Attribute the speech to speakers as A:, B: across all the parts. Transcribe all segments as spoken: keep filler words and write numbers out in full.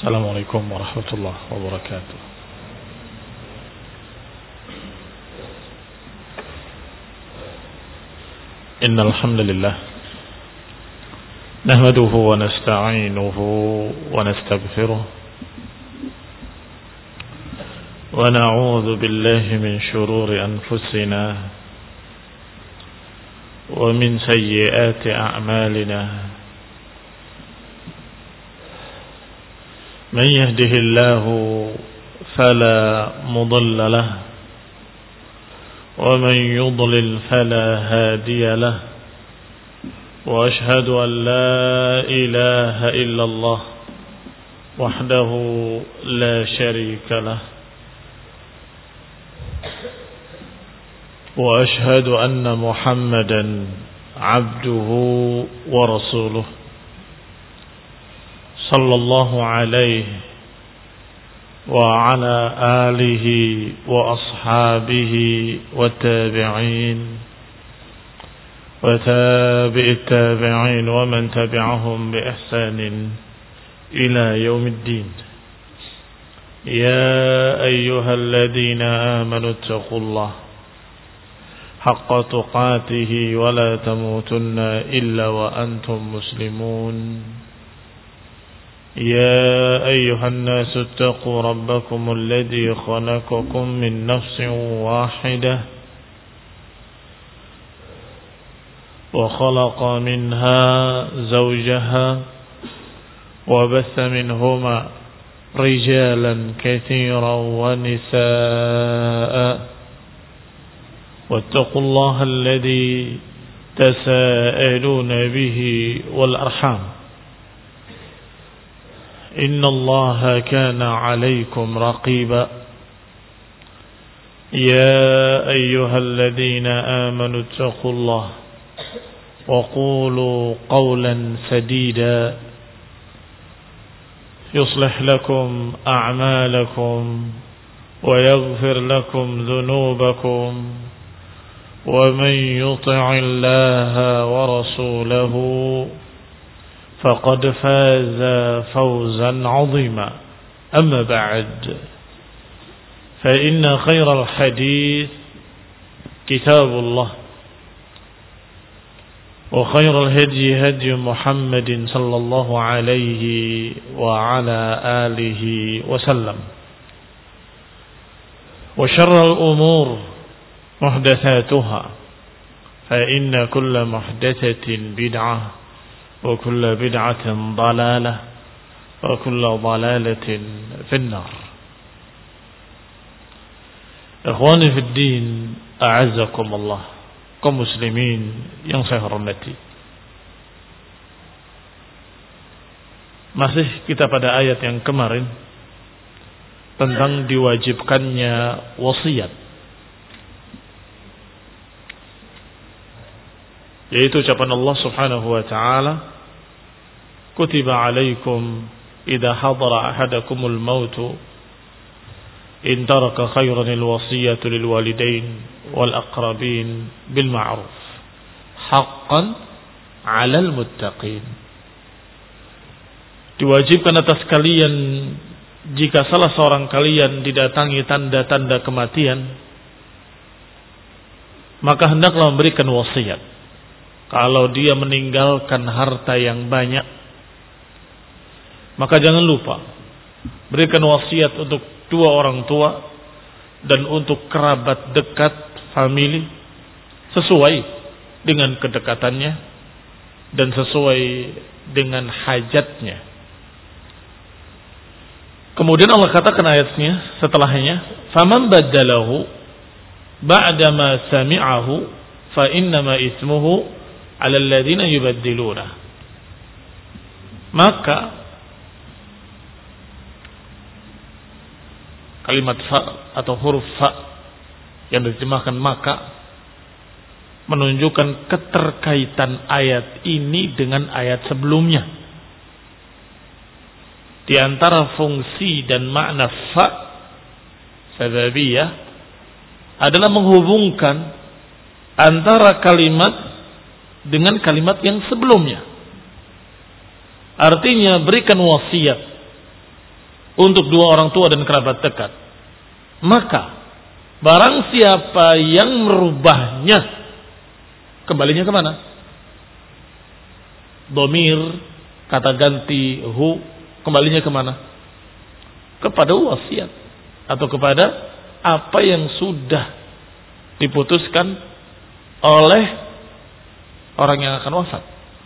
A: السلام عليكم ورحمة الله وبركاته. إن الحمد لله نحمده ونستعينه ونستغفره ونعوذ بالله من شرور أنفسنا ومن سيئات أعمالنا. من يهده الله فلا مضل له ومن يضلل فلا هادي له، وأشهد أن لا إله إلا الله وحده لا شريك له، وأشهد أن محمدا عبده ورسوله صلى الله عليه وعلى آله وأصحابه والتابعين وتابع التابعين ومن تبعهم بإحسان إلى يوم الدين. يا أيها الذين آمنوا اتقوا الله حق تقاته ولا تموتن إلا وأنتم مسلمون. يا أيها الناس اتقوا ربكم الذي خلقكم من نفس واحدة وخلق منها زوجها وبث منهما رجالا كثيرا ونساء، واتقوا الله الذي تساءلون به والأرحام إن الله كان عليكم رقيبا. يا أيها الذين آمنوا اتقوا الله وقولوا قولا سديدا يصلح لكم أعمالكم ويغفر لكم ذنوبكم، ومن يطع الله ورسوله فقد فاز فوزا عظيما. أما بعد، فإن خير الحديث كتاب الله، وخير الهدي هدي محمد صلى الله عليه وعلى آله وسلم، وشر الأمور محدثاتها، فإن كل محدثة بدعة وكل بدعة ضلالة وكل ضلالة في النار. Ikhwani fi din, a'azzakum Allah, kaum muslimin yang saya hormati. Masih kita pada ayat yang kemarin tentang diwajibkannya wasiat, yaitu ucapan Allah Subhanahu wa taala, kutiba alaikum idza hadara ahadakumul mautu in taraka khairan alwasiyatu lilwalidain wal aqrabin bil ma'ruf haqqan 'alal muttaqin. Diwajibkan atas kalian jika salah seorang kalian didatangi tanda-tanda kematian, maka hendaklah memberikan wasiat. Kalau dia meninggalkan harta yang banyak, maka jangan lupa berikan wasiat untuk dua orang tua dan untuk kerabat dekat, famili, sesuai dengan kedekatannya dan sesuai dengan hajatnya. Kemudian Allah katakan ayatnya setelahnya, faman baddalahu ba'da ma sami'ahu fa innama ismuhu 'alal ladzina yubaddiluna. Maka kalimat fa atau huruf fa yang diterjemahkan maka menunjukkan keterkaitan ayat ini dengan ayat sebelumnya. Di antara fungsi dan makna fa sababiyah adalah menghubungkan antara kalimat dengan kalimat yang sebelumnya. Artinya berikan wasiat untuk dua orang tua dan kerabat dekat. Maka barang siapa yang merubahnya, kembalinya kemana? Domir, kata ganti hu, kembalinya kemana? Kepada wasiat atau kepada apa yang sudah diputuskan oleh orang yang akan wafat.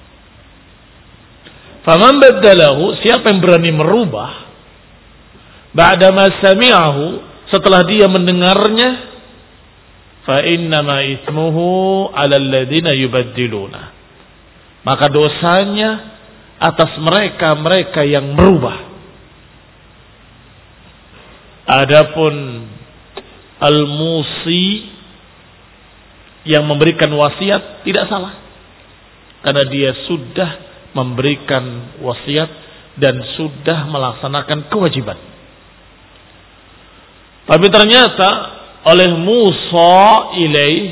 A: Faman baddalahu, siapa yang berani merubah ba'dama sami'ahu, setelah dia mendengarnya, fa innama ismuhu 'alal ladzina yubaddiluna, maka dosanya atas mereka-mereka yang merubah. Adapun al-musi, yang memberikan wasiat, tidak salah, karena dia sudah memberikan wasiat dan sudah melaksanakan kewajiban. Tapi ternyata oleh musa ilaih,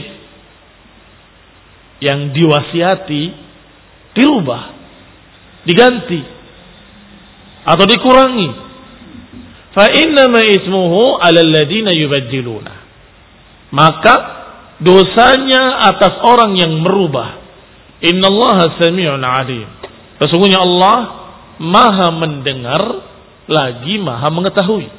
A: yang diwasiati, dirubah, diganti atau dikurangi, fa innama ismuhu 'alal ladzina yubaddiluna, maka dosanya atas orang yang merubah. Innallaha sami'un 'alim, sesungguhnya Allah Maha mendengar lagi Maha mengetahui.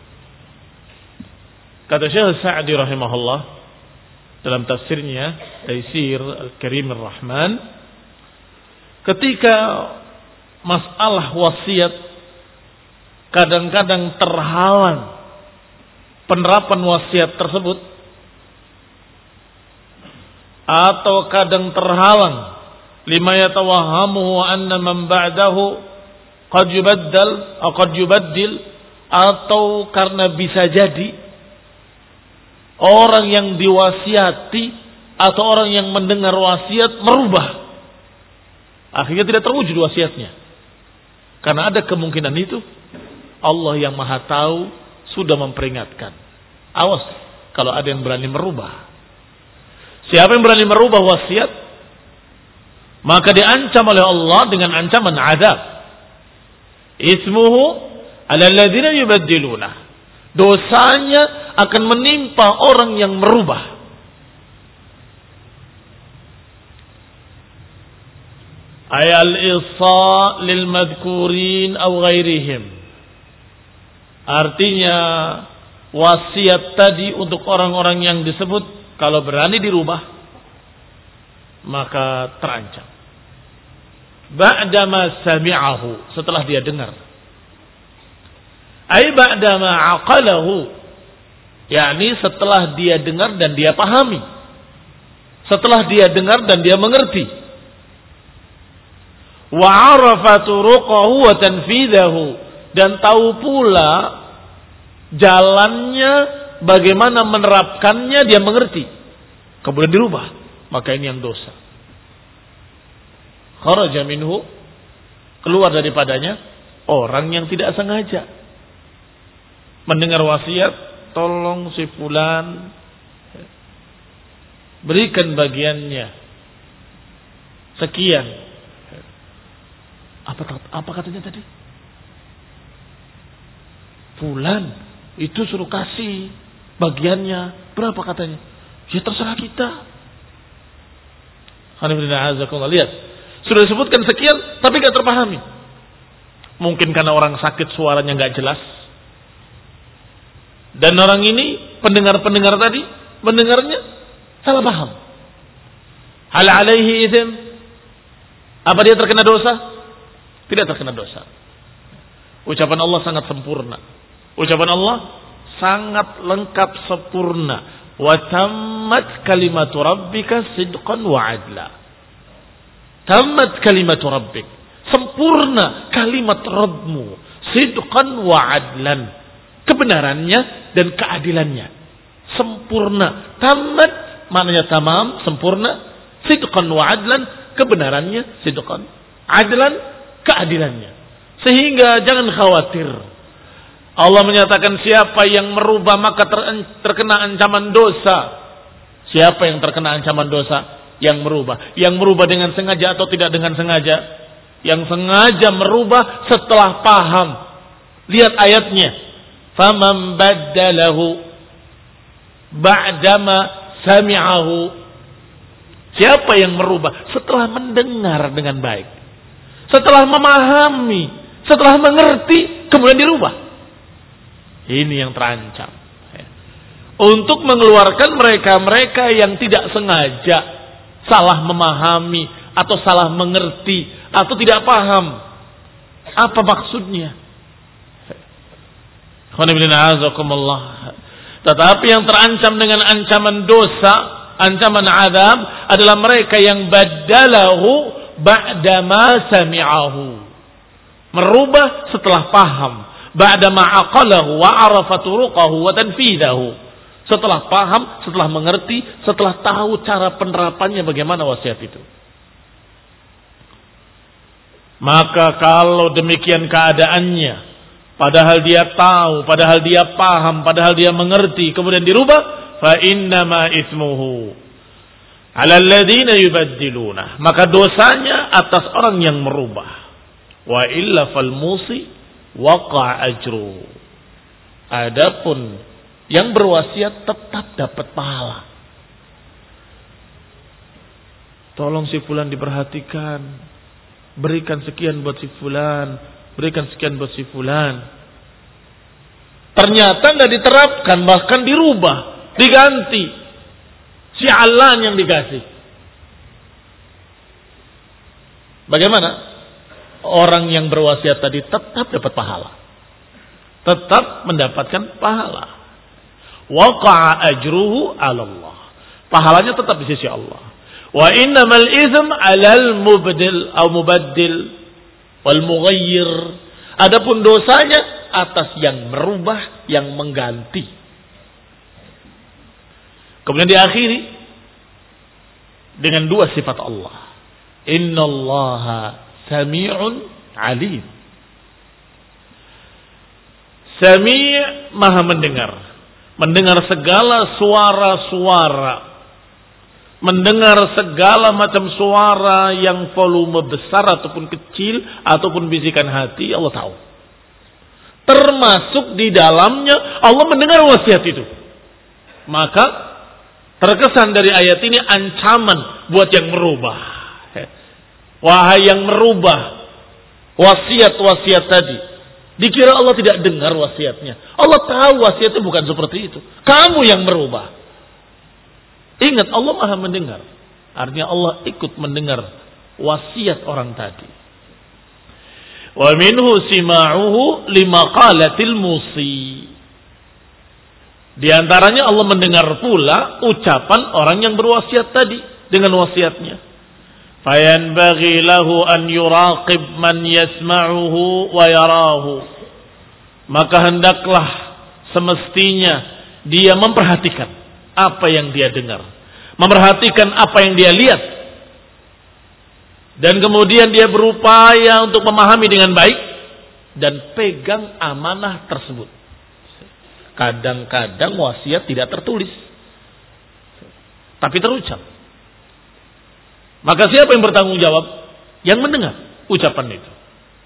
A: Kata Syekh Sa'di rahimahullah dalam tafsirnya Taisir Al-Karim Ar-Rahman, ketika masalah wasiat kadang-kadang terhalang penerapan wasiat tersebut, atau kadang terhalang lima yatawahamuhu anna man ba'dahu qad yubaddal atau qad yubaddil, atau karena bisa jadi orang yang diwasiati atau orang yang mendengar wasiat merubah, akhirnya tidak terwujud wasiatnya. Karena ada kemungkinan itu, Allah yang Maha Tahu sudah memperingatkan, awas kalau ada yang berani merubah. Siapa yang berani merubah wasiat, maka diancam oleh Allah dengan ancaman azab. Ismuhu 'alal ladzina yubaddiluna, dosanya akan menimpa orang yang merubah. Ayal isa lil madhkurin aw ghairihim, artinya wasiat tadi untuk orang-orang yang disebut, kalau berani dirubah maka terancam. Ba'dama sami'ahu, setelah dia dengar. Ai ba'dama aqalahu, yakni setelah dia dengar dan dia pahami, setelah dia dengar dan dia mengerti. Wa 'arafa turuqahu wa tanfidahu, dan tahu pula jalannya, bagaimana menerapkannya, dia mengerti, kemudian dirubah, maka ini yang dosa. Kharaja minhu, keluar daripadanya orang yang tidak sengaja mendengar wasiat, tolong si fulan berikan bagiannya sekian. Apa apa katanya tadi? Fulan itu suruh kasih bagiannya berapa katanya? Ya terserah kita. Lihat, sudah disebutkan sekian tapi gak terpahami. Mungkin karena orang sakit suaranya gak jelas, dan orang ini pendengar-pendengar tadi mendengarnya salah paham. Hal alaihi itsm, apa dia terkena dosa? Tidak terkena dosa. Ucapan Allah sangat sempurna. Ucapan Allah sangat lengkap sempurna. Wa tammat kalimatu rabbika sidqan wa adla. Tammat kalimatu rabbik, sempurna kalimat Rabbmu, sidqan wa adlan, kebenarannya dan keadilannya sempurna. Tamat maknanya tamam, sempurna. Sidqan wa adlan, kebenarannya, sidqan, adlan, keadilannya. Sehingga jangan khawatir. Allah menyatakan siapa yang merubah maka ter terkena ancaman dosa. Siapa yang terkena ancaman dosa? Yang merubah. Yang merubah dengan sengaja atau tidak dengan sengaja. Yang sengaja merubah setelah paham Lihat ayatnya. Faman baddalahu ba'dama sami'ahu. Siapa yang merubah setelah mendengar dengan baik, setelah memahami, setelah mengerti, kemudian dirubah. Ini yang terancam. Untuk mengeluarkan mereka-mereka yang tidak sengaja salah memahami atau salah mengerti atau tidak paham apa maksudnya. Tetapi yang terancam dengan ancaman dosa, ancaman azab adalah mereka yang badalahu ba'dama sami'ahu. Merubah setelah paham, ba'dama aqalahu wa arafa turuqahu wa tanfidahu. Setelah paham, setelah mengerti, setelah tahu cara penerapannya bagaimana wasiat itu. Maka kalau demikian keadaannya, padahal dia tahu, padahal dia paham, padahal dia mengerti, kemudian dirubah, fa innama ismuhu 'alal ladzina yubaddiluna. Maka dosanya atas orang yang merubah. Wa illa fal musi waqa ajru. Adapun yang berwasiat tetap dapat pahala. Tolong si fulan diperhatikan, berikan sekian buat si fulan, berikan sekian buat si fulan. Ternyata nggak diterapkan, bahkan dirubah, diganti. Si Allah yang dikasih. Bagaimana? Orang yang berwasiat tadi tetap dapat pahala, tetap mendapatkan pahala. Waqa'a ajruhu 'ala Allah. Pahalanya tetap di sisi Allah. Wa innamal izm 'alal mubdil atau mubaddil wal mughayyir. Adapun dosanya atas yang merubah, yang mengganti. Kemudian diakhiri dengan dua sifat Allah. Innallaha sami'un 'alim. Sami' maha mendengar. Mendengar segala suara-suara, mendengar segala macam suara yang volume besar ataupun kecil ataupun bisikan hati, Allah tahu. Termasuk di dalamnya Allah mendengar wasiat itu. Maka terkesan dari ayat ini ancaman buat yang merubah. Wahai yang merubah wasiat-wasiat tadi, dikira Allah tidak dengar wasiatnya. Allah tahu wasiatnya bukan seperti itu. Kamu yang merubah. Ingat, Allah maha mendengar. Artinya Allah ikut mendengar wasiat orang tadi. Wa minhu sima'uhu limaqalatil musi. Di antaranya Allah mendengar pula ucapan orang yang berwasiat tadi dengan wasiatnya. Fayanbaghi lahu an yuraqib man yasma'uhu wa yarahu. Maka hendaklah semestinya dia memperhatikan apa yang dia dengar, memperhatikan apa yang dia lihat, dan kemudian dia berupaya untuk memahami dengan baik dan pegang amanah tersebut. Kadang-kadang wasiat tidak tertulis, tapi terucap. Maka siapa yang bertanggung jawab? Yang mendengar ucapan itu.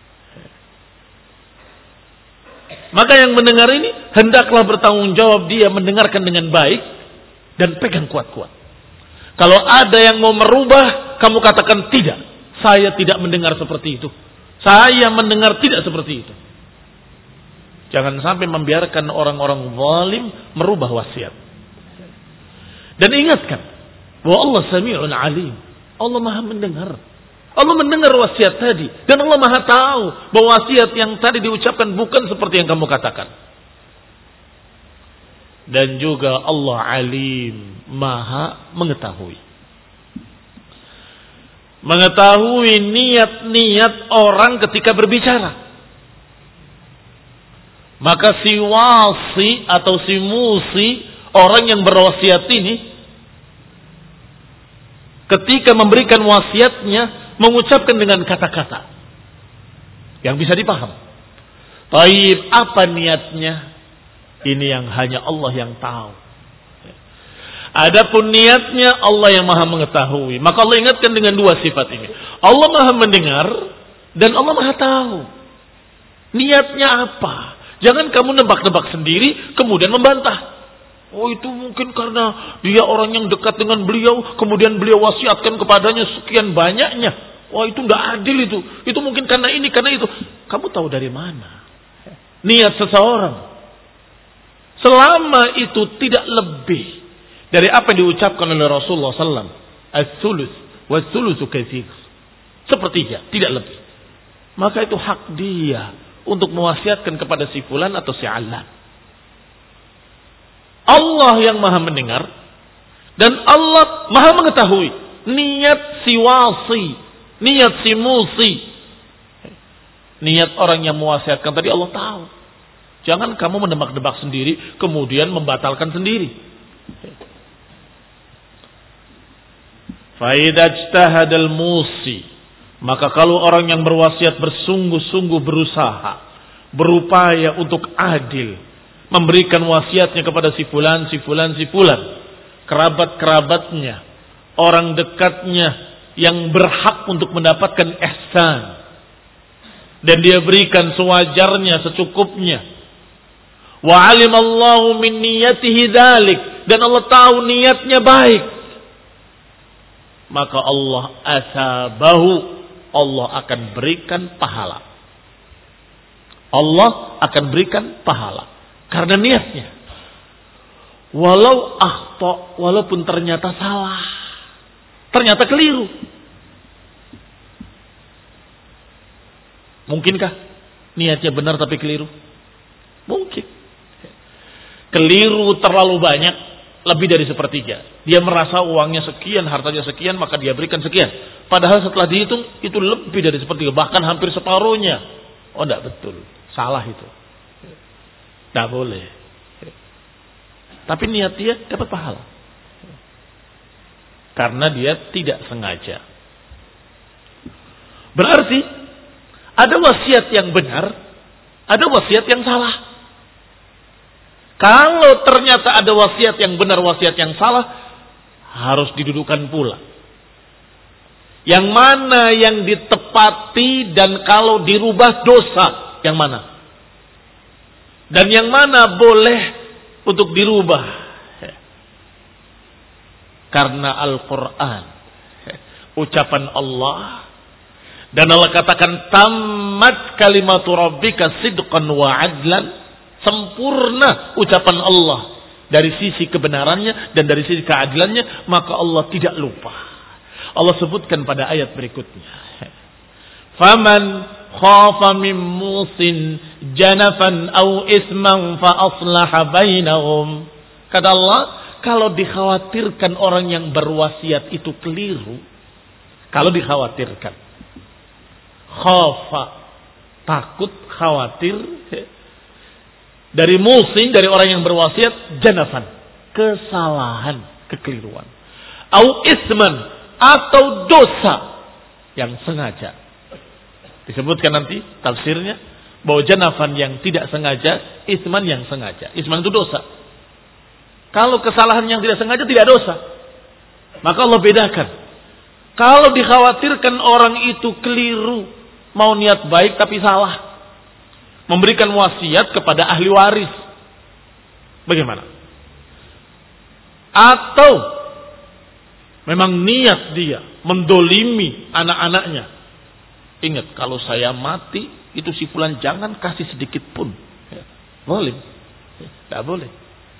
A: Maka yang mendengar ini hendaklah bertanggung jawab, dia mendengarkan dengan baik dan pegang kuat-kuat. Kalau ada yang mau merubah, kamu katakan tidak. Saya tidak mendengar seperti itu. Saya mendengar tidak seperti itu. Jangan sampai membiarkan orang-orang zalim merubah wasiat. Dan ingatkan bahwa Allah Sami'un Alim. Allah maha mendengar. Allah mendengar wasiat tadi. Dan Allah maha tahu bahwa wasiat yang tadi diucapkan bukan seperti yang kamu katakan. Dan juga Allah Alim, maha mengetahui. Mengetahui niat-niat orang ketika berbicara. Maka si wasi atau si musi, orang yang berwasiat ini, ketika memberikan wasiatnya, mengucapkan dengan kata-kata yang bisa dipaham. Taib, apa niatnya? Ini yang hanya Allah yang tahu. Adapun niatnya Allah yang maha mengetahui. Maka Allah ingatkan dengan dua sifat ini. Allah maha mendengar dan Allah maha tahu. Niatnya apa? Jangan kamu nebak-nebak sendiri kemudian membantah. Oh itu mungkin karena dia orang yang dekat dengan beliau, kemudian beliau wasiatkan kepadanya sekian banyaknya. Wah itu tidak adil itu. Itu mungkin karena ini, karena itu. Kamu tahu dari mana niat seseorang? Selama itu tidak lebih dari apa yang diucapkan oleh Rasulullah sallallahu alaihi wasallam, as-sulus was-sulusu katsir, sepertiga, tidak lebih. Maka itu hak dia untuk mewasiatkan kepada si fulan atau si alan. Allah yang maha mendengar dan Allah maha mengetahui niat si wasi, niat si musi. Niat orang yang mewasiatkan tadi Allah tahu. Jangan kamu menebak-debak sendiri kemudian membatalkan sendiri. Fa idza ijtahada al-musi, maka kalau orang yang berwasiat bersungguh-sungguh berusaha, berupaya untuk adil, memberikan wasiatnya kepada si fulan, si fulan, si fulan, kerabat-kerabatnya, orang dekatnya yang berhak untuk mendapatkan ihsan, dan dia berikan sewajarnya, secukupnya. Wa alimallahu min niyatihi dzalik, dan Allah tahu niatnya baik. Maka Allah asabahu, Allah akan berikan pahala. Allah akan berikan pahala karena niatnya. Walau akhta, walaupun ternyata salah, ternyata keliru. Mungkinkah niatnya benar tapi keliru? Mungkin. Keliru terlalu banyak, lebih dari sepertiga. Dia merasa uangnya sekian, hartanya sekian, maka dia berikan sekian. Padahal setelah dihitung, itu lebih dari sepertiga, bahkan hampir separuhnya. Oh, tidak betul. Salah itu. Tidak boleh. Tapi niat dia dapat pahala. Karena dia tidak sengaja. Berarti, ada wasiat yang benar, ada wasiat yang salah. Kalau ternyata ada wasiat yang benar, wasiat yang salah, harus didudukan pula. Yang mana yang ditepati dan kalau dirubah dosa, yang mana? Dan yang mana boleh untuk dirubah? Karena Al-Quran, ucapan Allah, dan Allah katakan, tamat kalimatu rabbika sidqan wa adlan, sempurna ucapan Allah dari sisi kebenarannya dan dari sisi keadilannya, maka Allah tidak lupa. Allah sebutkan pada ayat berikutnya, faman khafa min musin janafan au isman fa aslaha bainahum. Kata Allah, kalau dikhawatirkan orang yang berwasiat itu keliru, kalau dikhawatirkan, khafa, takut, khawatir, dari musin, dari orang yang berwasiat, janafan, kesalahan, kekeliruan, au isman, atau dosa yang sengaja. Disebutkan nanti tafsirnya bahwa janafan yang tidak sengaja, isman yang sengaja. Isman itu dosa. Kalau kesalahan yang tidak sengaja tidak dosa, maka Allah bedakan. Kalau dikhawatirkan orang itu keliru, mau niat baik tapi salah, memberikan wasiat kepada ahli waris, bagaimana? Atau memang niat dia mendolimi anak-anaknya. Ingat, kalau saya mati, itu si fulan jangan kasih sedikit pun. Ya, boleh. Tidak boleh.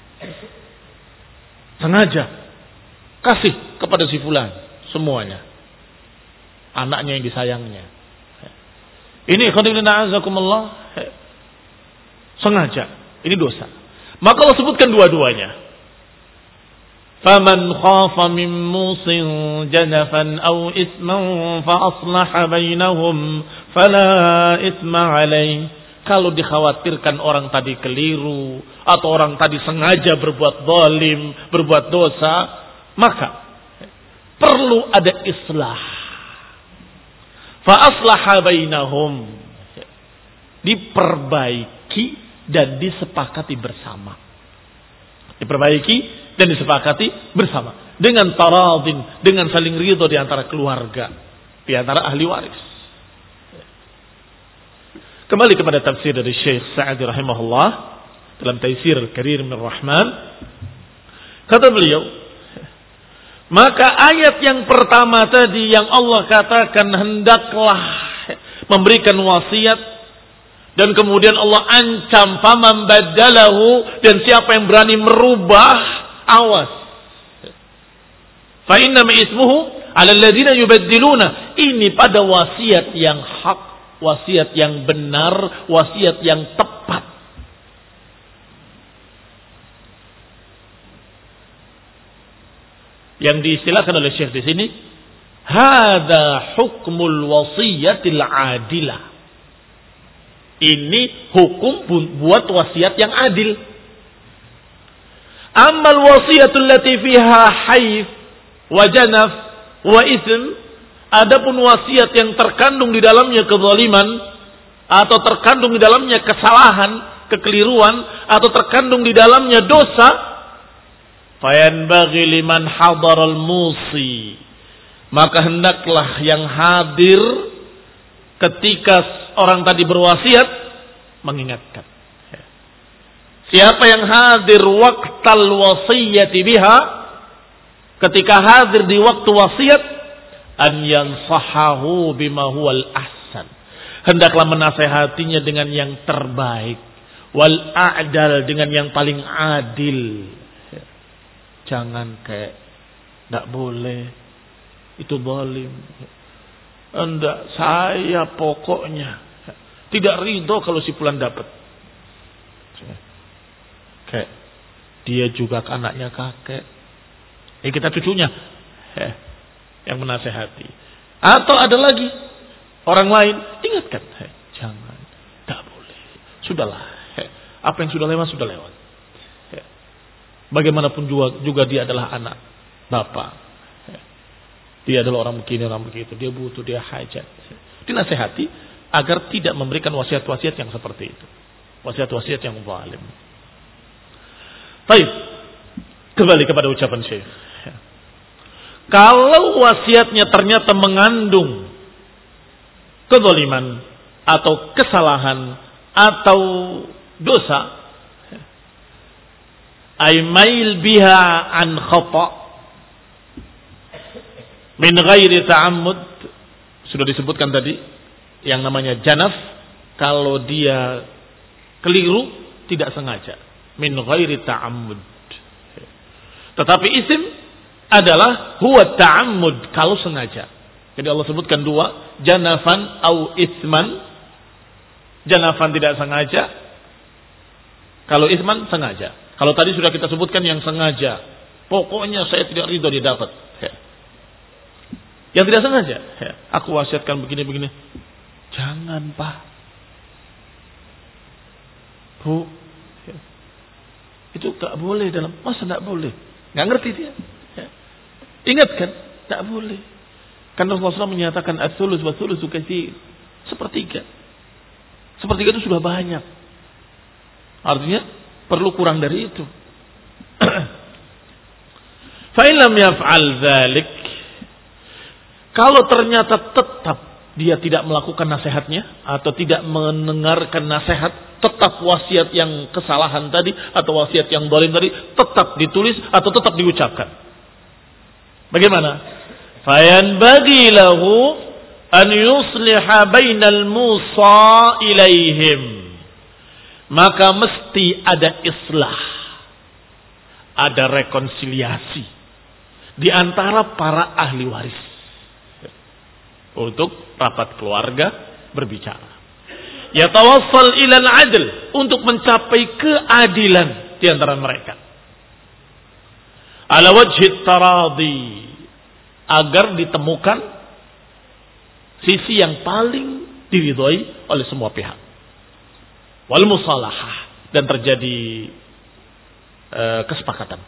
A: Sengaja kasih kepada si fulan semuanya, anaknya yang disayangnya. Ini khonibina azakumullah, sengaja, ini dosa. Maka Allah sebutkan dua-duanya. Faman khafa min musin janafan aw isman fa aslaha bainahum fala isma alaih. Kalau dikhawatirkan orang tadi keliru atau orang tadi sengaja berbuat zalim, berbuat dosa, maka perlu ada islah. Fa aslaha bainahum, diperbaiki dan disepakati bersama. Diperbaiki dan disepakati bersama dengan taradin, dengan saling ridho di antara keluarga, di antara ahli waris. Kembali kepada tafsir dari Syekh Sa'di rahimahullah dalam Taisir Al-Karim Ar-Rahman. Kata beliau, maka ayat yang pertama tadi yang Allah katakan hendaklah memberikan wasiat, dan kemudian Allah ancam faman badalahu, dan siapa yang berani merubah, awas. Fa inna ismuhu 'ala alladziina yubaddiluna. Ini pada wasiat yang hak, wasiat yang benar, wasiat yang tepat. Yang diistilahkan oleh Syekh di sini, hadza hukmul wasiyatil adilah. Ini hukum buat wasiat yang adil. Ammal wasiyatul lati fiha haif wa janaf wa ism, adapun wasiat yang terkandung di dalamnya kezaliman atau terkandung di dalamnya kesalahan, kekeliruan, atau terkandung di dalamnya dosa, fayanbaghi liman hadaral musi, maka hendaklah yang hadir ketika orang tadi berwasiat mengingatkan. Siapa yang hadir waqtal wasiyati biha, ketika hadir di waktu wasiat, an yansahahu bima huwal ahsan, hendaklah menasehatinya dengan yang terbaik, wal a'dal, dengan yang paling adil. Jangan kayak tidak boleh, itu zalim. Enggak, saya pokoknya tidak ridho kalau si fulan dapat. Kayak dia juga anaknya kakek, eh kita cucunya, eh, yang menasehati. Atau ada lagi orang lain, ingatkan, eh, jangan, tidak boleh, sudahlah, eh, apa yang sudah lewat sudah lewat. Eh, bagaimanapun juga, juga dia adalah anak bapak, eh, dia adalah orang begini, orang begitu, dia butuh, dia hajat. Eh, dinasehati agar tidak memberikan wasiat-wasiat yang seperti itu, wasiat-wasiat yang zalim. Baik, kembali kepada ucapan Syekh. Kalau wasiatnya ternyata mengandung kezaliman atau kesalahan atau dosa, ay mail biha an khata min ghairi ta'ammud, sudah disebutkan tadi yang namanya janaf, kalau dia keliru tidak sengaja, min ghairi ta'ammud. Tetapi isim adalah huwa ta'ammud, kalau sengaja. Jadi Allah sebutkan dua, janafan au isman. Janafan tidak sengaja, kalau isman sengaja. Kalau tadi sudah kita sebutkan yang sengaja, pokoknya saya tidak ridho dia dapat. Yang tidak sengaja, aku wasiatkan begini-begini. Jangan Pak, Bu, itu tak boleh dalam, masa tak boleh? Nggak ngerti dia. Ingatkan, tak boleh. Karena Rasulullah shallallahu alaihi wasallam menyatakan as-sulus wa sulusu katsir, sepertiga. Sepertiga itu sudah banyak. Artinya perlu kurang dari itu. Fa in lam yaf'al dzalik, kalau ternyata tetap dia tidak melakukan nasihatnya atau tidak mendengarkan nasihat, tetap wasiat yang kesalahan tadi atau wasiat yang zalim tadi tetap ditulis atau tetap diucapkan. Bagaimana? Fayanbaghi lahu an yusliha bainal musa ilaihim. Maka mesti ada islah, ada rekonsiliasi di antara para ahli waris untuk rapat keluarga berbicara. Yatawassal ilal adl, untuk mencapai keadilan di antara mereka. Ala wajhi taradi, agar ditemukan sisi yang paling diridhoi oleh semua pihak. Wal musalahah, dan terjadi uh, kesepakatan.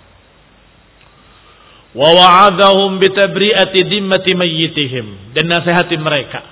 A: Wa wa'adahum bitabri'ati dimmati mayyitihim, dan nasihati mereka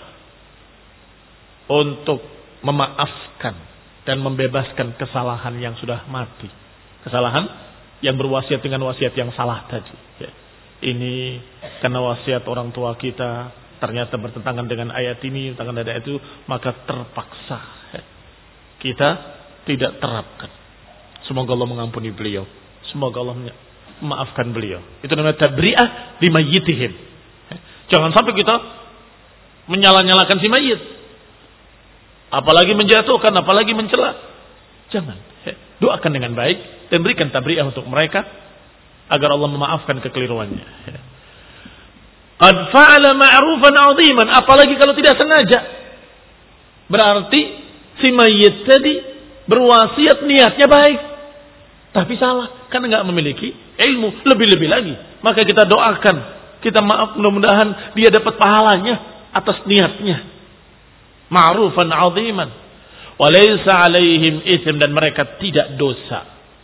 A: untuk memaafkan dan membebaskan kesalahan yang sudah mati. Kesalahan yang berwasiat dengan wasiat yang salah tadi. Ya. Ini karena wasiat orang tua kita, ternyata bertentangan dengan ayat ini, bertentangan dengan ayat itu, maka terpaksa kita tidak terapkan. Semoga Allah mengampuni beliau. Semoga Allah memaafkan beliau. Itu namanya tabri'ah di mayyitihim. Jangan sampai kita menyala-nyalakan si mayit. Apalagi menjatuhkan, apalagi mencela. Jangan. Doakan dengan baik dan berikan tabri'ah untuk mereka agar Allah memaafkan kekeliruannya. Qad fa'ala ma'rufan 'aziman, apalagi kalau tidak sengaja. Berarti si mayit tadi berwasiat niatnya baik, tapi salah karena enggak memiliki ilmu, lebih-lebih lagi. Maka kita doakan, kita maaf, mudah-mudahan dia dapat pahalanya atas niatnya. Ma'rufan 'aziman. Wa laysa 'alaihim itsm, dan mereka tidak dosa.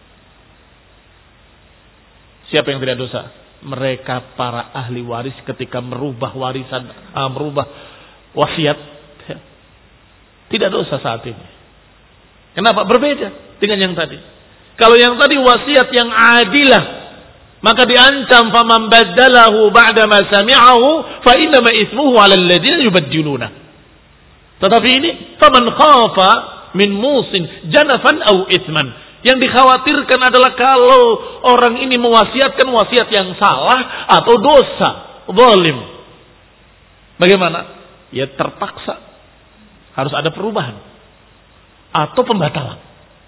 A: Siapa yang tidak dosa? Mereka para ahli waris ketika merubah warisan, uh, merubah wasiat, tidak dosa saat ini. Kenapa? Berbeda dengan yang tadi. Kalau yang tadi wasiat yang adilah, maka diancam faman baddalahu ba'da ma sami'ahu fa innama ismuhu 'alal ladzina yubaddiluna. Tetapi ini faman khafa min musin janafan au itsman. Yang dikhawatirkan adalah kalau orang ini mewasiatkan wasiat yang salah atau dosa, zalim. Bagaimana? Ya terpaksa harus ada perubahan atau pembatalan.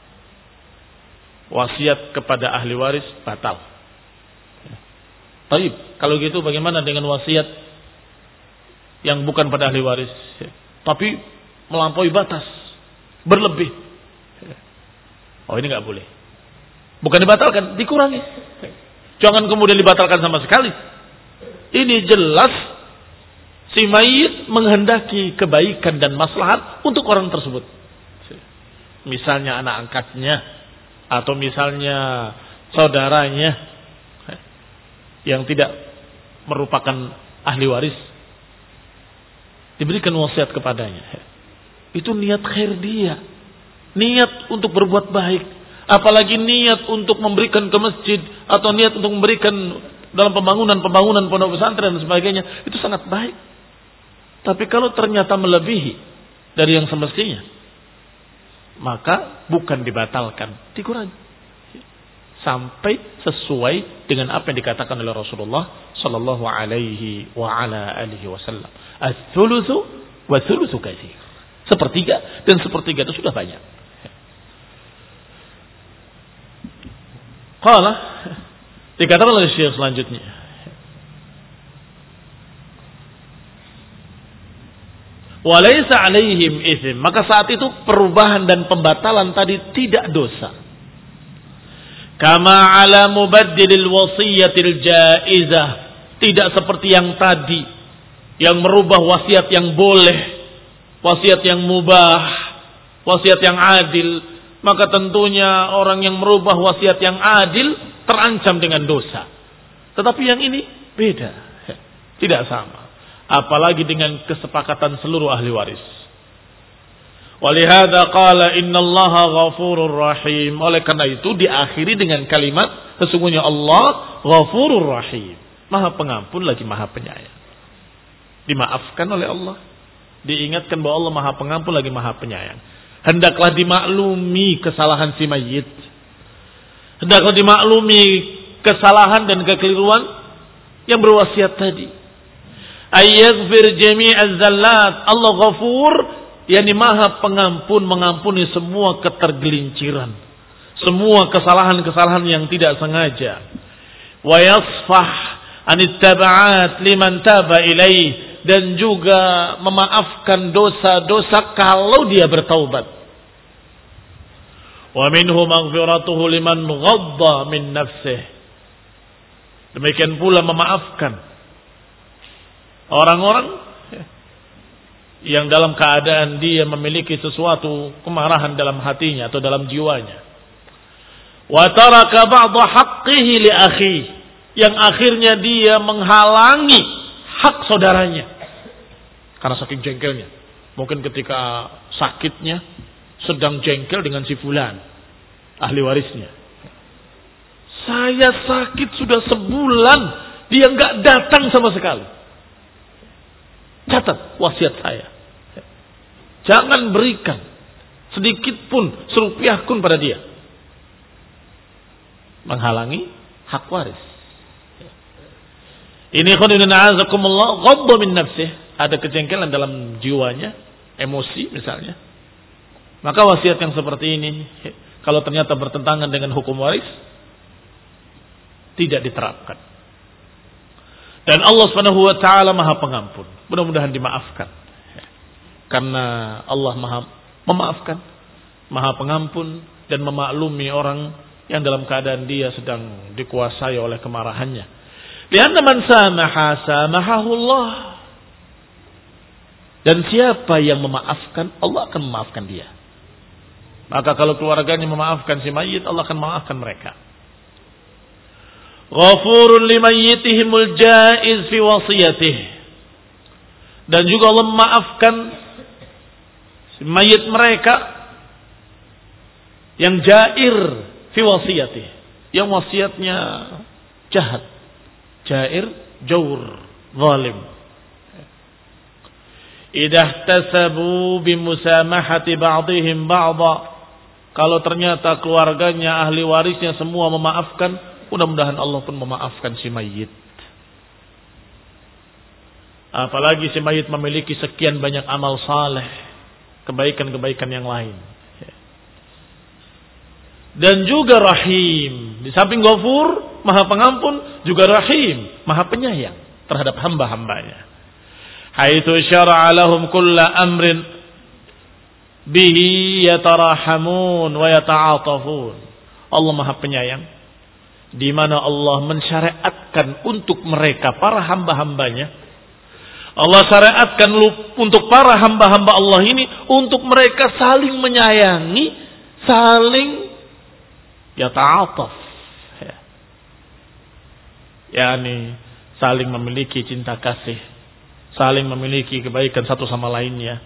A: Wasiat kepada ahli waris batal. Baik, kalau gitu bagaimana dengan wasiat yang bukan pada ahli waris, tapi melampaui batas, berlebih? Oh, ini nggak boleh. Bukan dibatalkan, dikurangi. Jangan kemudian dibatalkan sama sekali. Ini jelas si mayit menghendaki kebaikan dan maslahat untuk orang tersebut. Misalnya anak angkatnya, atau misalnya saudaranya yang tidak merupakan ahli waris, diberikan wasiat kepadanya. Itu niat khair dia. Niat untuk berbuat baik, apalagi niat untuk memberikan ke masjid atau niat untuk memberikan dalam pembangunan-pembangunan pondok pesantren dan sebagainya, itu sangat baik. Tapi kalau ternyata melebihi dari yang semestinya, maka bukan dibatalkan, dikurangi sampai sesuai dengan apa yang dikatakan oleh Rasulullah sallallahu alaihi wa ala alihi wasallam. Ats-tsulusu wa tsulusu katsir. Sepertiga dan sepertiga itu sudah banyak. Qala, dikatakan oleh Syekh selanjutnya, walaysa 'alaihim itsm, maka saat itu perubahan dan pembatalan tadi tidak dosa. Kama 'ala mubaddilil wasiyatil jaizah, tidak seperti yang tadi yang merubah wasiat yang boleh, wasiat yang mubah, wasiat yang adil. Maka tentunya orang yang merubah wasiat yang adil terancam dengan dosa. Tetapi yang ini beda, tidak sama. Apalagi dengan kesepakatan seluruh ahli waris. Walihada qala innallaha ghafurur rahim. Oleh karena itu diakhiri dengan kalimat sesungguhnya Allah ghafurur rahim, maha pengampun lagi maha penyayang. Dimaafkan oleh Allah, diingatkan bahwa Allah maha pengampun lagi maha penyayang. Hendaklah dimaklumi kesalahan si mayit. Hendaklah dimaklumi kesalahan dan kekeliruan yang berwasiat tadi. Ayaghfir jami'az zallat. Allah Ghafur, yakni maha pengampun, mengampuni semua ketergelinciran, semua kesalahan-kesalahan yang tidak sengaja. Wa yasfah anit tab'at liman taba ilaih, dan juga memaafkan dosa-dosa kalau dia bertaubat. Wa minhu maghfiratuhu liman ghadda min nafsihi. Demikian pula memaafkan orang-orang yang dalam keadaan dia memiliki sesuatu kemarahan dalam hatinya atau dalam jiwanya. Wa taraka ba'dha haqqihi li akhi, yang akhirnya dia menghalangi hak saudaranya karena saking jengkelnya. Mungkin ketika sakitnya sedang jengkel dengan si fulan, ahli warisnya. Saya sakit sudah sebulan, dia nggak datang sama sekali. Catat wasiat saya. Jangan berikan sedikit pun serupiah pun pada dia. Menghalangi hak waris. Ini khudun a'azakumullah ghadda min nafsih. Ada kejengkelan dalam jiwanya, emosi misalnya. Maka wasiat yang seperti ini, kalau ternyata bertentangan dengan hukum waris, tidak diterapkan. Dan Allah Subhanahu wa taala Maha Pengampun. Mudah-mudahan dimaafkan. Karena Allah Maha memaafkan, Maha Pengampun dan memaklumi orang yang dalam keadaan dia sedang dikuasai oleh kemarahannya. Lianna man samaha samahahu Allah. Dan siapa yang memaafkan, Allah akan memaafkan dia. Maka kalau keluarganya memaafkan si mayit, Allah akan memaafkan mereka. Ghafurun limayyitihimul jaiz fi wasiyatih. Dan juga Allah memaafkan si mayit mereka yang jair fi wasiyatih, yang wasiatnya jahat, jair, jawr, zalim. Idah tasabu bimusamahati ba'dihim ba'dha. Kalau ternyata keluarganya, ahli warisnya semua memaafkan, mudah-mudahan Allah pun memaafkan si mayit. Apalagi si mayit memiliki sekian banyak amal saleh, kebaikan-kebaikan yang lain. Dan juga rahim. Di samping Ghafur, Maha Pengampun, juga rahim, Maha Penyayang terhadap hamba-hambanya. Haitsu syara'a lahum kulla amrin bihi yatarahamun wa yata'atafun. Allah Maha Penyayang, di mana Allah mensyariatkan untuk mereka para hamba-hambanya. Allah syariatkan untuk para hamba-hamba Allah ini untuk mereka saling menyayangi, saling yata'ataf. Ya. Yani saling memiliki cinta kasih, saling memiliki kebaikan satu sama lainnya,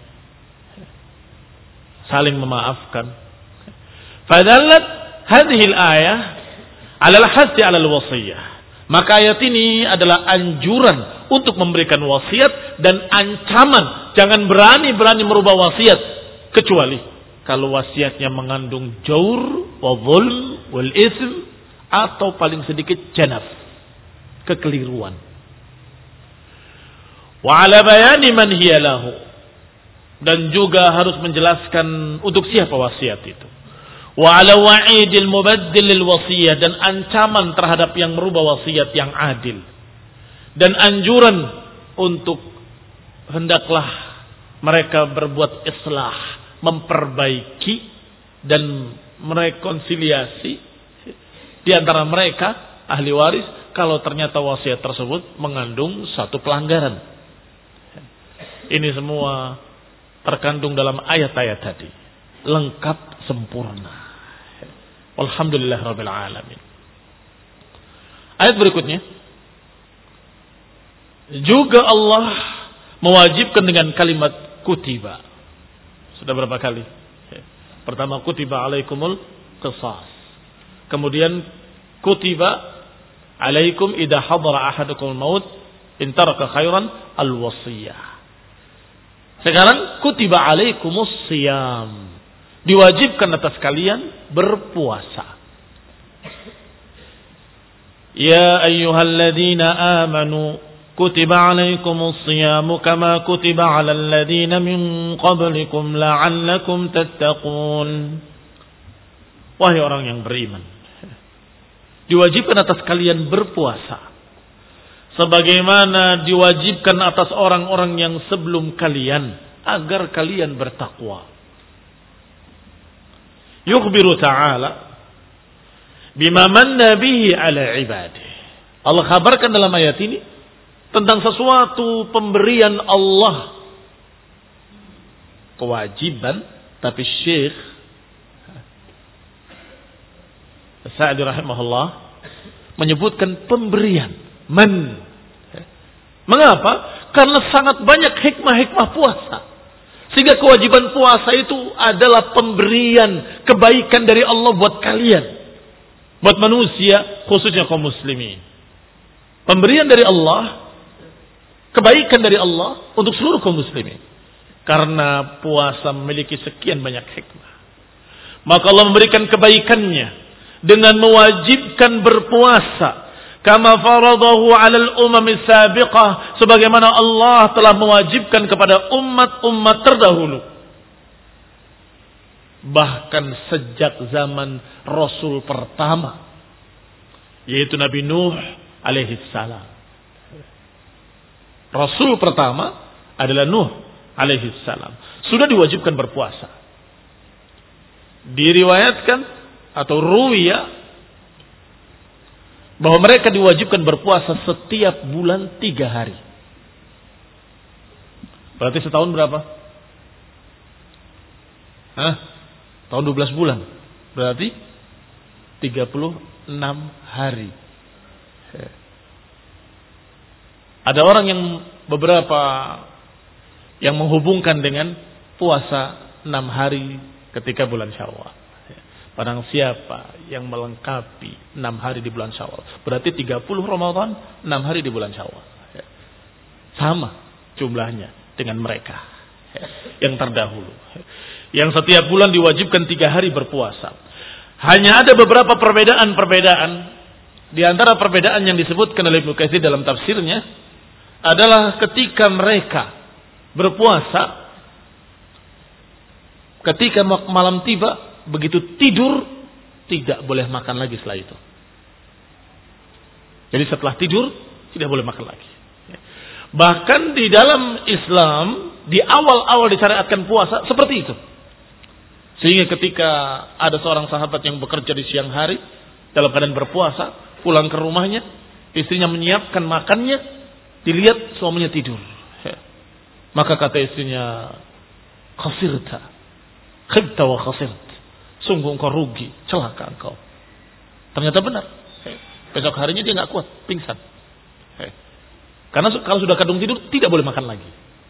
A: saling memaafkan. Fadallat hadhihi al-ayah 'ala al-hadd 'ala al-wasiyah. Maka ayat ini adalah anjuran untuk memberikan wasiat dan ancaman jangan berani-berani merubah wasiat kecuali kalau wasiatnya mengandung jaur wa zulm wal ism atau paling sedikit janaf, kekeliruan. Wa 'ala bayani man hiya lahu. Dan juga harus menjelaskan untuk siapa wasiat itu. Wa 'ala wa'idil mubaddil lil wasiyah, dan ancaman terhadap yang merubah wasiat yang adil. Dan anjuran untuk hendaklah mereka berbuat islah, memperbaiki dan merekonsiliasi di antara mereka ahli waris kalau ternyata wasiat tersebut mengandung satu pelanggaran. Ini semua terkandung dalam ayat-ayat tadi, lengkap sempurna. Alhamdulillahirabbil alamin. Ayat berikutnya juga Allah mewajibkan dengan kalimat kutiba. Sudah berapa kali? Pertama kutiba alaikumul qisas. Kemudian kutiba alaikum idza hadara ahadakumul maut in taraka khairan al-wasiyah. Sekarang kutiba alaikumus siyam. Diwajibkan atas kalian berpuasa. Ya ayyuhalladzina amanu kutiba alaikumus siyam kama kutiba alal ladzina min qablikum la'allakum tattaqun. Wahai orang yang beriman, diwajibkan atas kalian berpuasa sebagaimana diwajibkan atas orang-orang yang sebelum kalian agar kalian bertakwa. Yukhbiru ta'ala bima manna bihi ala ibadih. Allah kabarkan dalam ayat ini tentang sesuatu pemberian Allah, kewajiban, tapi Syekh Sa'di rahimahullah menyebutkan pemberian. Man. Mengapa? Karena sangat banyak hikmah-hikmah puasa. Sehingga kewajiban puasa itu adalah pemberian kebaikan dari Allah buat kalian. Buat manusia, khususnya kaum muslimin. Pemberian dari Allah kebaikan dari Allah untuk seluruh kaum muslimin. Karena puasa memiliki sekian banyak hikmah. Maka Allah memberikan kebaikannya dengan mewajibkan berpuasa. Kama faradahu 'alal umam sabiqah, sebagaimana Allah telah mewajibkan kepada umat-umat terdahulu. Bahkan sejak zaman Rasul pertama, yaitu Nabi Nuh alaihi salam. Rasul pertama adalah Nuh alaihi salam. Sudah diwajibkan berpuasa. Diriwayatkan atau ruwiya bahwa mereka diwajibkan berpuasa setiap bulan tiga hari. Berarti setahun berapa? Hah? Tahun dua belas bulan. Berarti tiga puluh enam hari. Ada orang yang beberapa yang menghubungkan dengan puasa enam hari ketika bulan Syawal. Barang siapa yang melengkapi enam hari di bulan Syawal, berarti tiga puluh Ramadan, enam hari di bulan Syawal. Sama jumlahnya dengan mereka yang terdahulu. Yang setiap bulan diwajibkan tiga hari berpuasa. Hanya ada beberapa perbedaan-perbedaan. Di antara perbedaan yang disebutkan oleh Ibnu Katsir dalam tafsirnya adalah ketika mereka berpuasa, ketika malam tiba, begitu tidur, tidak boleh makan lagi setelah itu. Jadi setelah tidur, tidak boleh makan lagi. Bahkan di dalam Islam, di awal-awal disyariatkan puasa, seperti itu. Sehingga ketika ada seorang sahabat yang bekerja di siang hari, dalam keadaan berpuasa, pulang ke rumahnya, istrinya menyiapkan makannya, dilihat suaminya tidur. Maka kata istrinya, khasirta, khibta wa khasirt. Sungguh engkau rugi, celaka engkau. Ternyata benar. Besok harinya dia nggak kuat, pingsan. Karena kalau sudah kadung tidur, tidak boleh makan lagi.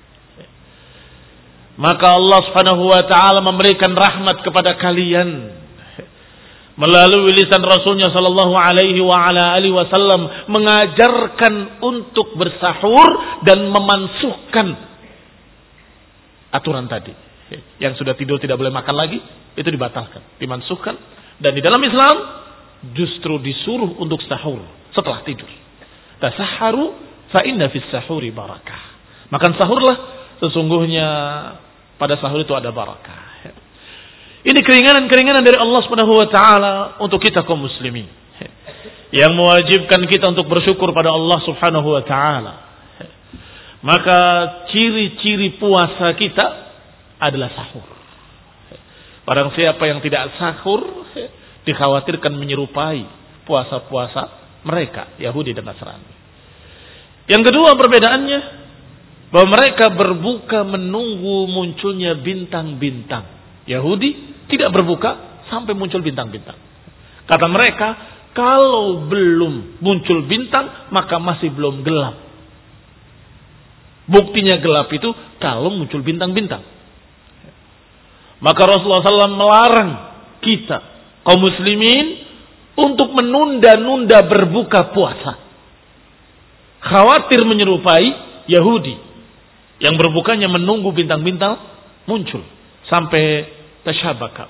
A: Maka Allah Subhanahu wa taala memberikan rahmat kepada kalian melalui lisan Rasulnya sallallahu alaihi wa ala alihi wasallam, mengajarkan untuk bersahur dan memansuhkan aturan tadi. Yang sudah tidur tidak boleh makan lagi, itu dibatalkan, dimansuhkan. Dan di dalam Islam justru disuruh untuk sahur setelah tidur. Tasahharu fa inna fis sahuri barakah. Makan sahurlah, sesungguhnya pada sahur itu ada barakah. Ini keringanan-keringanan dari Allah Subhanahu wa taala untuk kita kaum muslimin, yang mewajibkan kita untuk bersyukur pada Allah Subhanahu wa taala. Maka ciri-ciri puasa kita adalah sahur. Barang siapa yang tidak sahur, dikhawatirkan menyerupai puasa-puasa mereka, Yahudi dan Nasrani. Yang kedua perbedaannya, bahwa mereka berbuka menunggu munculnya bintang-bintang. Yahudi tidak berbuka sampai muncul bintang-bintang. Kata mereka, kalau belum muncul bintang, maka masih belum gelap. Buktinya gelap itu kalau muncul bintang-bintang. Maka Rasulullah shallallahu alaihi wasallam melarang kita, kaum muslimin, untuk menunda-nunda berbuka puasa. Khawatir menyerupai Yahudi yang berbukanya menunggu bintang-bintang muncul sampai tasyabaka.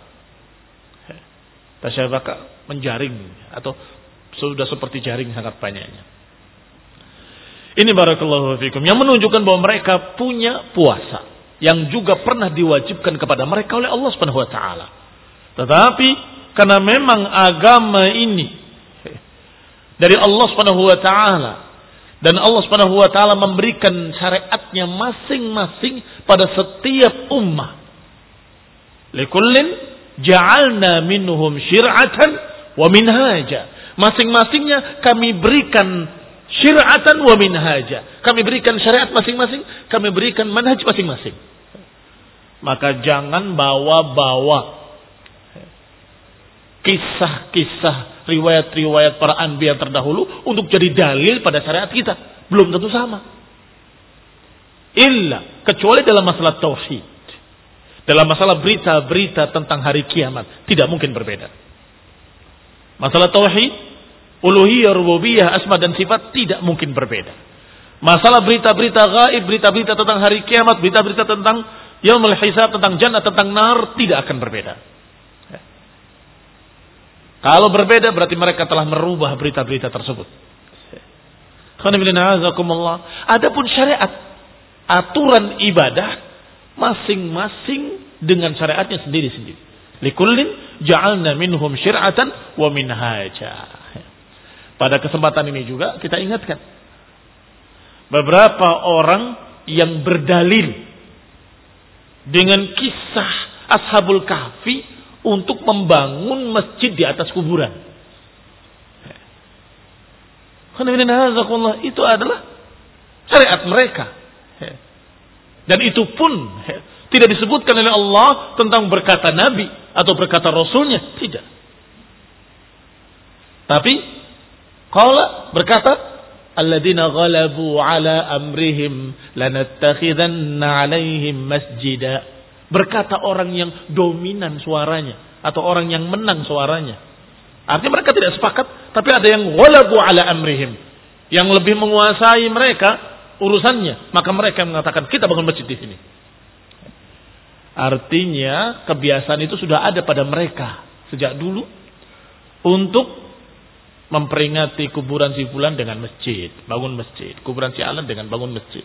A: Tasyabaka menjaring atau sudah seperti jaring sangat banyaknya. Ini barakallahu fikum yang menunjukkan bahwa mereka punya puasa yang juga pernah diwajibkan kepada mereka oleh Allah Subhanahu wa taala. Tetapi karena memang agama ini dari Allah Subhanahu wa taala dan Allah Subhanahu wa taala memberikan syariatnya masing-masing pada setiap ummah. Likullin ja'alna minhum syir'atan wa minhaja. Masing-masingnya kami berikan syir'atan wa minhaja. Kami berikan syariat masing-masing, kami berikan manhaj masing-masing. Maka jangan bawa-bawa kisah-kisah, riwayat-riwayat para anbiya terdahulu untuk jadi dalil pada syariat kita. Belum tentu sama. Illa, kecuali dalam masalah tauhid. Dalam masalah berita-berita tentang hari kiamat, tidak mungkin berbeda. Masalah tauhid, uluhiyah, rububiyah, asma dan sifat tidak mungkin berbeda. Masalah berita-berita gaib, berita-berita tentang hari kiamat, berita-berita tentang yaumul hisab, tentang jannah, tentang nar tidak akan berbeda. Kalau berbeda berarti mereka telah merubah berita-berita tersebut. Adapun syariat, aturan ibadah masing-masing dengan syariatnya sendiri-sendiri. Likullin ja'alna minhum syir'atan wa minhaja. Pada kesempatan ini juga kita ingatkan beberapa orang yang berdalil dengan kisah Ashabul Kahfi untuk membangun masjid di atas kuburan. Itu adalah syariat mereka. Dan itu pun tidak disebutkan oleh Allah tentang berkata Nabi atau berkata Rasulnya. Tidak. Tapi qala berkata, alladzina ghalabu ala amrihim lanattakhidanna alaihim masjida. Berkata orang yang dominan suaranya atau orang yang menang suaranya. Artinya mereka tidak sepakat, tapi ada yang ghalabu ala amrihim, yang lebih menguasai mereka urusannya, maka mereka mengatakan kita bangun masjid di sini. Artinya kebiasaan itu sudah ada pada mereka sejak dulu untuk memperingati kuburan si fulan dengan masjid, bangun masjid, kuburan si alan dengan bangun masjid.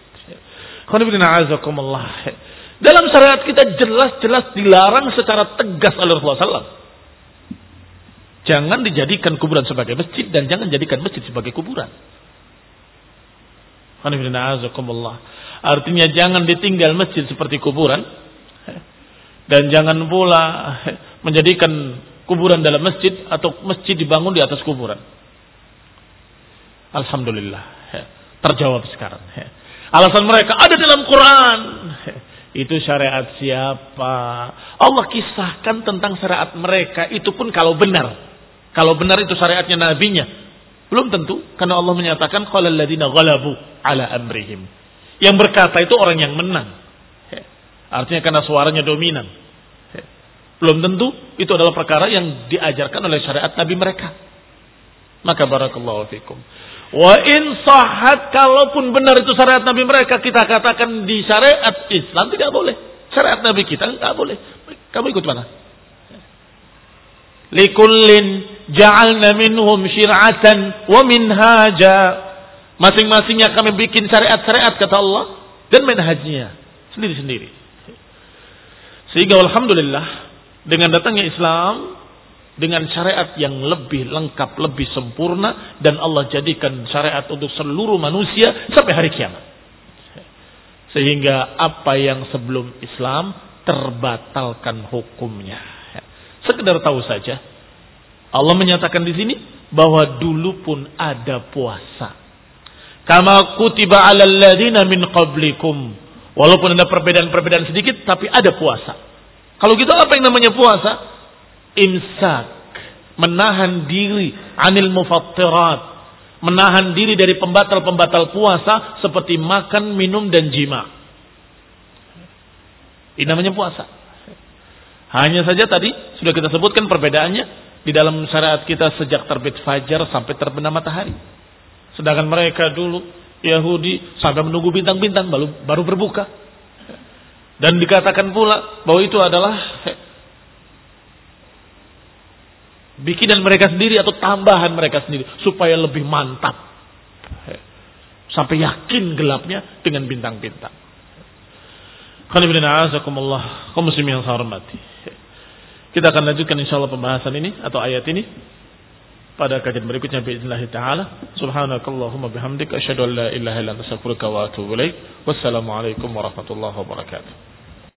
A: Dalam syariat kita jelas-jelas dilarang secara tegas oleh Rasulullah sallallahu alaihi wasallam. Jangan dijadikan kuburan sebagai masjid dan jangan jadikan masjid sebagai kuburan. Artinya jangan ditinggal masjid seperti kuburan dan jangan pula menjadikan kuburan dalam masjid atau masjid dibangun di atas kuburan. Alhamdulillah terjawab sekarang. Alasan mereka ada dalam Quran. Itu syariat siapa? Allah kisahkan tentang syariat mereka. Itu pun kalau benar. Kalau benar itu syariatnya nabinya. Belum tentu. Karena Allah menyatakan qala alladziina ghalabu ala amrihim. Yang berkata itu orang yang menang. Artinya karena suaranya dominan. Belum tentu itu adalah perkara yang diajarkan oleh syariat nabi mereka. Maka barakallahu fikum. Wa in sahhat, kalaupun benar itu syariat nabi mereka, kita katakan di syariat Islam tidak boleh. Syariat nabi kita enggak boleh. Kamu ikut mana? Likullin ja'alna minhum syir'atan wa minhaja. Masing-masingnya kami bikin syariat-syariat kata Allah dan manhajnya sendiri-sendiri. Sehingga alhamdulillah dengan datangnya Islam dengan syariat yang lebih lengkap, lebih sempurna, dan Allah jadikan syariat untuk seluruh manusia sampai hari kiamat. Sehingga apa yang sebelum Islam terbatalkan hukumnya. Sekedar tahu saja, Allah menyatakan di sini bahwa dulu pun ada puasa. Kama kutiba 'alal ladzina min qablikum. Walaupun ada perbedaan-perbedaan sedikit, tapi ada puasa. Kalau gitu apa yang namanya puasa? Imsak, menahan diri anil mufattirat, menahan diri dari pembatal-pembatal puasa seperti makan, minum dan jima. Ini namanya puasa. Hanya saja tadi sudah kita sebutkan perbedaannya di dalam syariat kita sejak terbit fajar sampai terbenam matahari. Sedangkan mereka dulu Yahudi sampai menunggu bintang-bintang baru baru berbuka. Dan dikatakan pula bahwa itu adalah bikinan mereka sendiri atau tambahan mereka sendiri supaya lebih mantap. Sampai yakin gelapnya dengan bintang-bintang. Qanibina azakumullah, kaum muslimin yang saya hormati. Kita akan lanjutkan insyaallah pembahasan ini atau ayat ini pada kajian berikutnya biiznillah taala. Subhanakallahumma bihamdika asyhadu an la ilaha illa anta astaghfiruka wa atubu ilaik. Wassalamu alaikum warahmatullahi wabarakatuh.